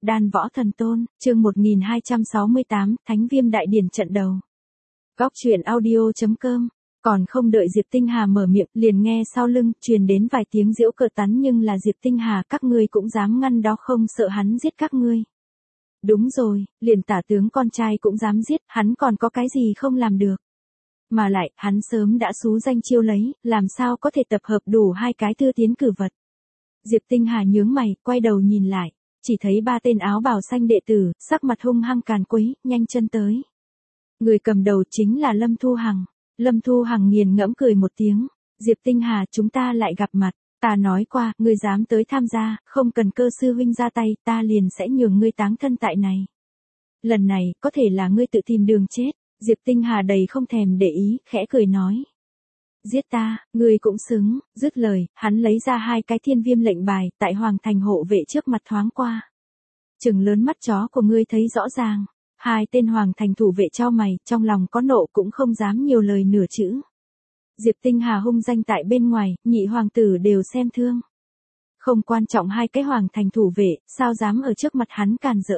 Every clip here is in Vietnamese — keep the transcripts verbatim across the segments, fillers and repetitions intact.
Đan Võ Thần Tôn, chương một nghìn hai trăm sáu mươi tám, Thánh Viêm Đại Điển trận đầu. Góc truyện audio chấm com. Còn không đợi Diệp Tinh Hà mở miệng, liền nghe sau lưng truyền đến vài tiếng giễu cợt tán, nhưng là Diệp Tinh Hà, các ngươi cũng dám ngăn đó, không sợ hắn giết các ngươi. Đúng rồi, liền tả tướng con trai cũng dám giết, hắn còn có cái gì không làm được. Mà lại, hắn sớm đã xú danh chiêu lấy, làm sao có thể tập hợp đủ hai cái thư tiến cử vật. Diệp Tinh Hà nhướng mày, quay đầu nhìn lại, chỉ thấy ba tên áo bào xanh đệ tử, sắc mặt hung hăng càn quấy, nhanh chân tới. Người cầm đầu chính là Lâm Thu Hằng. Lâm Thu Hằng nghiền ngẫm cười một tiếng, Diệp Tinh Hà, chúng ta lại gặp mặt, ta nói qua, ngươi dám tới tham gia, không cần Cơ sư huynh ra tay, ta liền sẽ nhường ngươi táng thân tại này. Lần này, có thể là ngươi tự tìm đường chết. Diệp Tinh Hà đầy không thèm để ý, khẽ cười nói. Giết ta, ngươi cũng xứng, dứt lời, hắn lấy ra hai cái thiên viêm lệnh bài, tại Hoàng Thành hộ vệ trước mặt thoáng qua. Trừng lớn mắt chó của ngươi thấy rõ ràng. Hai tên Hoàng Thành thủ vệ chau mày, trong lòng có nộ cũng không dám nhiều lời nửa chữ. Diệp Tinh Hà hung danh tại bên ngoài, nhị hoàng tử đều xem thương. Không quan trọng hai cái Hoàng Thành thủ vệ, sao dám ở trước mặt hắn càn rỡ.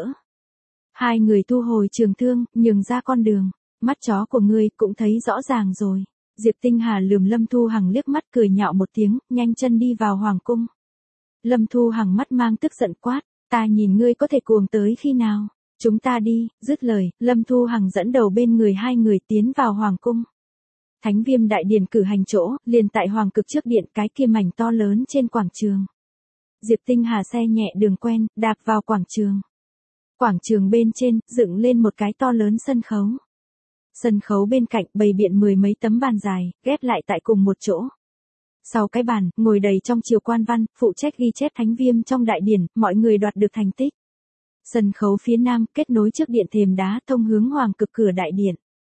Hai người thu hồi trường thương, nhường ra con đường. Mắt chó của ngươi cũng thấy rõ ràng rồi. Diệp Tinh Hà lườm Lâm Thu Hằng liếc mắt cười nhạo một tiếng, nhanh chân đi vào hoàng cung. Lâm Thu Hằng mắt mang tức giận quát, ta nhìn ngươi có thể cuồng tới khi nào. Chúng ta đi, dứt lời, Lâm Thu Hằng dẫn đầu bên người hai người tiến vào hoàng cung. Thánh Viêm Đại Điển cử hành chỗ, liền tại hoàng cực trước điện, cái kia mảnh to lớn trên quảng trường. Diệp Tinh Hà xe nhẹ đường quen, đạp vào quảng trường. Quảng trường bên trên, dựng lên một cái to lớn sân khấu. Sân khấu bên cạnh bày biện mười mấy tấm bàn dài, ghép lại tại cùng một chỗ. Sau cái bàn, ngồi đầy trong triều quan văn, phụ trách ghi chép thánh viêm trong đại điển, mọi người đoạt được thành tích. Sân khấu phía nam, kết nối trước điện thềm đá thông hướng hoàng cực cửa đại điện.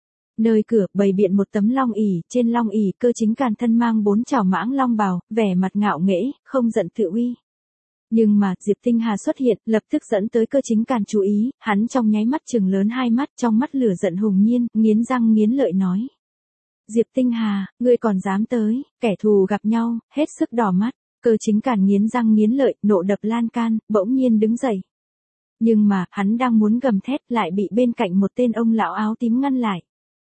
Nơi cửa, bày biện một tấm long ỷ, trên long ỷ Cơ Chính Càn thân mang bốn chảo mãng long bào, vẻ mặt ngạo nghễ, không giận tự uy. Nhưng mà, Diệp Tinh Hà xuất hiện, lập tức dẫn tới Cơ Chính Càn chú ý, hắn trong nháy mắt trừng lớn hai mắt, trong mắt lửa giận hùng nhiên, nghiến răng nghiến lợi nói. Diệp Tinh Hà, ngươi còn dám tới, kẻ thù gặp nhau, hết sức đỏ mắt. Cơ Chính Càn nghiến răng nghiến lợi, nộ đập lan can, bỗng nhiên đứng dậy. Nhưng mà, hắn đang muốn gầm thét, lại bị bên cạnh một tên ông lão áo tím ngăn lại.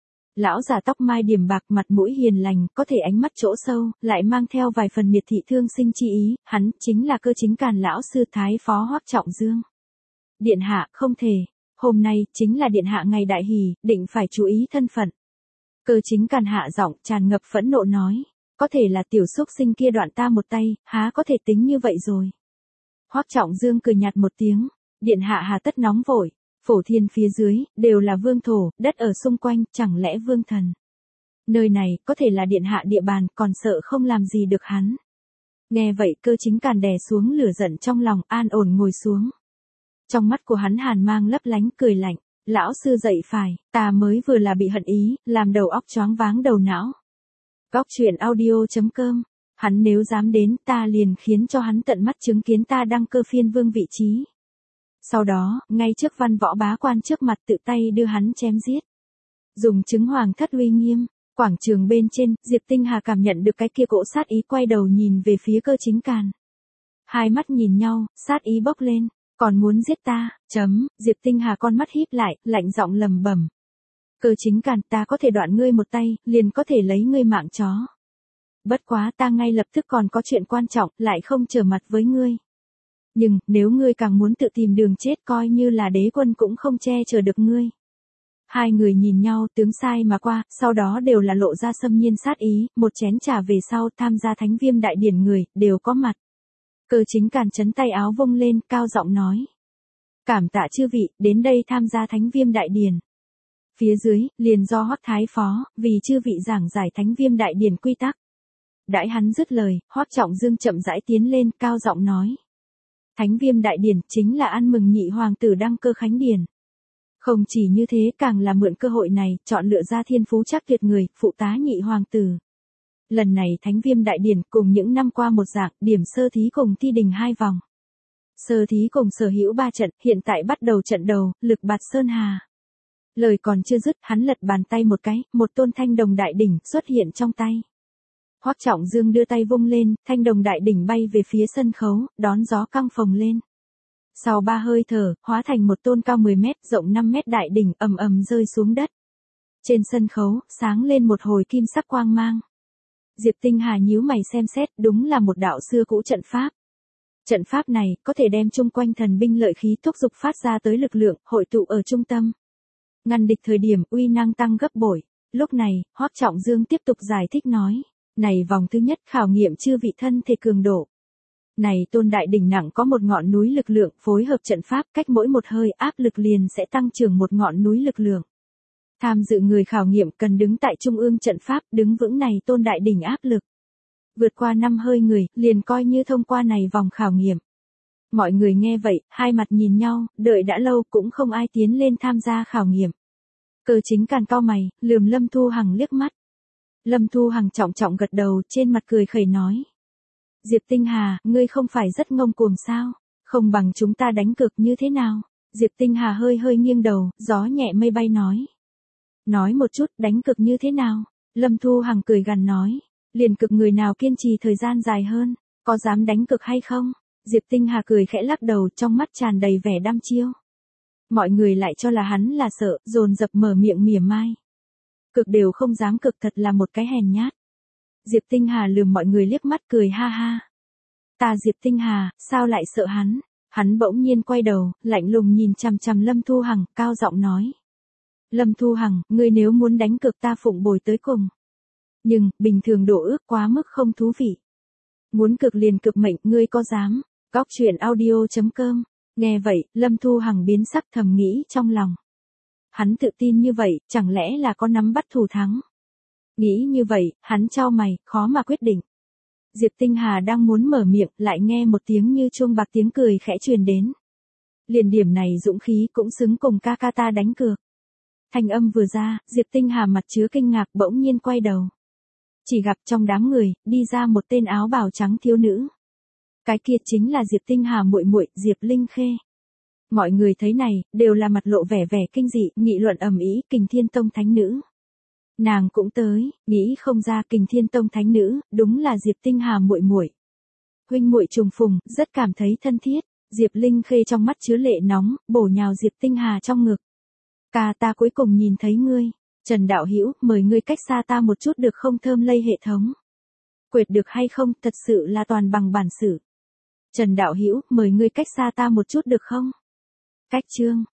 Lão già tóc mai điểm bạc, mặt mũi hiền lành, có thể ánh mắt chỗ sâu, lại mang theo vài phần miệt thị thương sinh chi ý, hắn chính là Cơ Chính Càn lão sư thái phó Hoắc Trọng Dương. Điện hạ, không thể, hôm nay chính là điện hạ ngày đại hỷ, định phải chú ý thân phận. Cơ Chính Càn hạ giọng, tràn ngập phẫn nộ nói, có thể là tiểu xúc sinh kia đoạn ta một tay, há có thể tính như vậy rồi. Hoắc Trọng Dương cười nhạt một tiếng, điện hạ hà tất nóng vội. Phổ thiên phía dưới, đều là vương thổ, đất ở xung quanh, chẳng lẽ vương thần. Nơi này, có thể là điện hạ địa bàn, còn sợ không làm gì được hắn. Nghe vậy Cơ Chính Càn đè xuống lửa giận trong lòng, an ổn ngồi xuống. Trong mắt của hắn hàn mang lấp lánh, cười lạnh, lão sư dậy phải, ta mới vừa là bị hận ý, làm đầu óc choáng váng đầu não. Góc truyện audio chấm com, hắn nếu dám đến, ta liền khiến cho hắn tận mắt chứng kiến ta đăng cơ phiên vương vị trí. Sau đó, ngay trước văn võ bá quan trước mặt tự tay đưa hắn chém giết. Dùng chứng hoàng thất uy nghiêm, quảng trường bên trên, Diệp Tinh Hà cảm nhận được cái kia cỗ sát ý, quay đầu nhìn về phía Cơ Chính Càn. Hai mắt nhìn nhau, sát ý bốc lên, còn muốn giết ta, chấm, Diệp Tinh Hà con mắt híp lại, lạnh giọng lầm bẩm. Cơ Chính Càn, ta có thể đoạn ngươi một tay, liền có thể lấy ngươi mạng chó. Bất quá ta ngay lập tức còn có chuyện quan trọng, lại không trở mặt với ngươi. Nhưng, nếu ngươi càng muốn tự tìm đường chết, coi như là đế quân cũng không che chở được ngươi. Hai người nhìn nhau, tướng sai mà qua, sau đó đều là lộ ra xâm nhiên sát ý, một chén trà về sau, tham gia thánh viêm đại điển người, đều có mặt. Cơ Chính Càn chấn tay áo vung lên, cao giọng nói. Cảm tạ chư vị, đến đây tham gia thánh viêm đại điển. Phía dưới, liền do Hoắc Thái Phó, vì chư vị giảng giải thánh viêm đại điển quy tắc. Đãi hắn dứt lời, Hoắc Trọng Dương chậm rãi tiến lên, cao giọng nói. Thánh Viêm Đại Điển chính là ăn mừng nhị hoàng tử đăng cơ khánh điển. Không chỉ như thế, càng là mượn cơ hội này, chọn lựa ra thiên phú chắc tuyệt người, phụ tá nhị hoàng tử. Lần này Thánh Viêm Đại Điển cùng những năm qua một dạng, điểm sơ thí cùng thi đình hai vòng. Sơ thí cùng sở hữu ba trận, hiện tại bắt đầu trận đầu, lực bạt Sơn Hà. Lời còn chưa dứt, hắn lật bàn tay một cái, một tôn thanh đồng đại đỉnh xuất hiện trong tay. Hoắc Trọng Dương đưa tay vung lên, thanh đồng đại đỉnh bay về phía sân khấu, đón gió căng phồng lên. Sau ba hơi thở, hóa thành một tôn cao mười mét, rộng năm mét đại đỉnh ầm ầm rơi xuống đất. Trên sân khấu, sáng lên một hồi kim sắc quang mang. Diệp Tinh Hà nhíu mày xem xét, đúng là một đạo xưa cũ trận pháp. Trận pháp này, có thể đem chung quanh thần binh lợi khí thúc dục phát ra tới lực lượng, hội tụ ở trung tâm. Ngăn địch thời điểm, uy năng tăng gấp bội. Lúc này, Hoắc Trọng Dương tiếp tục giải thích nói. Này vòng thứ nhất khảo nghiệm chư vị thân thể cường độ. Này tôn đại đỉnh nặng có một ngọn núi lực lượng, phối hợp trận pháp, cách mỗi một hơi áp lực liền sẽ tăng trưởng một ngọn núi lực lượng. Tham dự người khảo nghiệm cần đứng tại trung ương trận pháp, đứng vững này tôn đại đỉnh áp lực. Vượt qua năm hơi người, liền coi như thông qua này vòng khảo nghiệm. Mọi người nghe vậy, hai mặt nhìn nhau, đợi đã lâu cũng không ai tiến lên tham gia khảo nghiệm. Cơ Chính Càn cau mày, lườm Lâm Thu Hằng liếc mắt. Lâm Thu Hằng trọng trọng gật đầu, trên mặt cười khẩy nói. Diệp Tinh Hà, ngươi không phải rất ngông cuồng sao? Không bằng chúng ta đánh cược như thế nào? Diệp Tinh Hà hơi hơi nghiêng đầu, gió nhẹ mây bay nói. Nói một chút, đánh cược như thế nào? Lâm Thu Hằng cười gằn nói. Liền cực người nào kiên trì thời gian dài hơn, có dám đánh cược hay không? Diệp Tinh Hà cười khẽ lắc đầu, trong mắt tràn đầy vẻ đăm chiêu. Mọi người lại cho là hắn là sợ, dồn dập mở miệng mỉa mai. Cực đều không dám cực, thật là một cái hèn nhát. Diệp Tinh Hà lườm mọi người liếc mắt cười ha ha. Ta Diệp Tinh Hà, sao lại sợ hắn? Hắn bỗng nhiên quay đầu, lạnh lùng nhìn chằm chằm Lâm Thu Hằng, cao giọng nói. Lâm Thu Hằng, ngươi nếu muốn đánh cược ta phụng bồi tới cùng. Nhưng, bình thường đổ ước quá mức không thú vị. Muốn cực liền cực mệnh, ngươi có dám? Góc truyện audio chấm com. Nghe vậy, Lâm Thu Hằng biến sắc thầm nghĩ trong lòng. Hắn tự tin như vậy, chẳng lẽ là có nắm bắt thủ thắng? Nghĩ như vậy, hắn chau mày, khó mà quyết định. Diệp Tinh Hà đang muốn mở miệng, lại nghe một tiếng như chuông bạc, tiếng cười khẽ truyền đến. Liền điểm này dũng khí cũng xứng cùng ca ca ta đánh cược. Thanh âm vừa ra, Diệp Tinh Hà mặt chứa kinh ngạc bỗng nhiên quay đầu. Chỉ gặp trong đám người, đi ra một tên áo bào trắng thiếu nữ. Cái kia chính là Diệp Tinh Hà muội muội, Diệp Linh Khê. Mọi người thấy này, đều là mặt lộ vẻ vẻ kinh dị, nghị luận ầm ĩ, Kình Thiên Tông thánh nữ. Nàng cũng tới, nghĩ không ra Kình Thiên Tông thánh nữ, đúng là Diệp Tinh Hà muội muội. Huynh muội trùng phùng, rất cảm thấy thân thiết. Diệp Linh Khê trong mắt chứa lệ nóng, bổ nhào Diệp Tinh Hà trong ngực. Ca ta cuối cùng nhìn thấy ngươi. Trần đạo hữu, mời ngươi cách xa ta một chút được không? Thơm lây hệ thống. Quệt được hay không, thật sự là toàn bằng bản sự. Trần đạo hữu, mời ngươi cách xa ta một chút được không? Cách chương.